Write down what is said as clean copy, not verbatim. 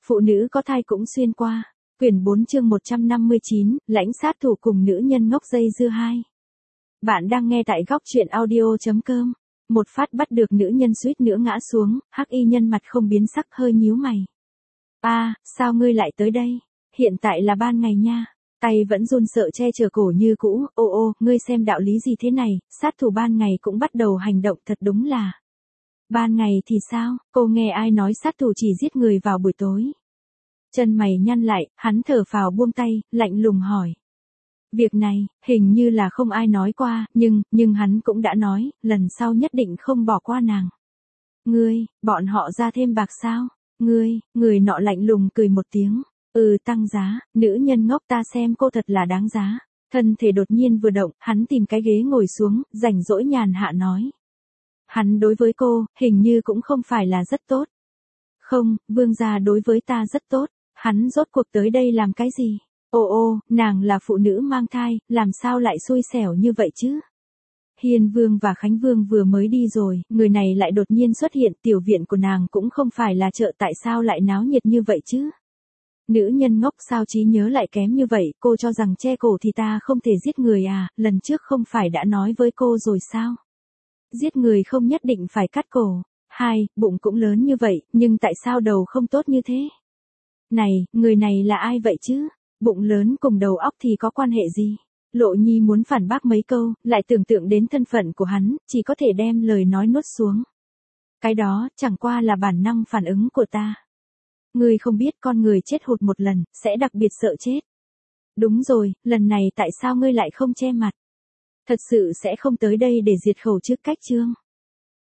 Phụ nữ có thai cũng xuyên qua. Quyển 4 chương 159, lãnh sát thủ cùng nữ nhân ngốc dây dưa 2. Bạn đang nghe tại góc truyện audio.com. Một phát bắt được nữ nhân suýt nữa ngã xuống, hắc y nhân mặt không biến sắc hơi nhíu mày. Sao ngươi lại tới đây? Hiện tại là ban ngày nha. Tay vẫn run sợ che chở cổ như cũ, ngươi xem đạo lý gì thế này, sát thủ ban ngày cũng bắt đầu hành động thật đúng là. Ban ngày thì sao, cô nghe ai nói sát thủ chỉ giết người vào buổi tối. Chân mày nhăn lại, hắn thở phào buông tay, lạnh lùng hỏi. Việc này, hình như là không ai nói qua, nhưng hắn cũng đã nói, lần sau nhất định không bỏ qua nàng. Bọn họ ra thêm bạc sao? Người nọ lạnh lùng cười một tiếng. Tăng giá, nữ nhân ngốc ta xem cô thật là đáng giá. Thân thể đột nhiên vừa động, hắn tìm cái ghế ngồi xuống, rảnh rỗi nhàn hạ nói. Hắn đối với cô, hình như cũng không phải là rất tốt. Không, vương gia đối với ta rất tốt, hắn rốt cuộc tới đây làm cái gì? Nàng là phụ nữ mang thai, làm sao lại xui xẻo như vậy chứ? Hiên Vương và Khánh Vương vừa mới đi rồi, người này lại đột nhiên xuất hiện, tiểu viện của nàng cũng không phải là chợ, tại sao lại náo nhiệt như vậy chứ? Nữ nhân ngốc sao trí nhớ lại kém như vậy, cô cho rằng che cổ thì ta không thể giết người à, lần trước không phải đã nói với cô rồi sao? Giết người không nhất định phải cắt cổ. Bụng cũng lớn như vậy, nhưng tại sao đầu không tốt như thế? Này, người này là ai vậy chứ? Bụng lớn cùng đầu óc thì có quan hệ gì? Lộ Nhi muốn phản bác mấy câu, lại tưởng tượng đến thân phận của hắn, chỉ có thể đem lời nói nuốt xuống. Cái đó, chẳng qua là bản năng phản ứng của ta. Ngươi không biết con người chết hụt một lần, sẽ đặc biệt sợ chết. Đúng rồi, lần này tại sao ngươi lại không che mặt? Thật sự sẽ không tới đây để diệt khẩu trước cách chương.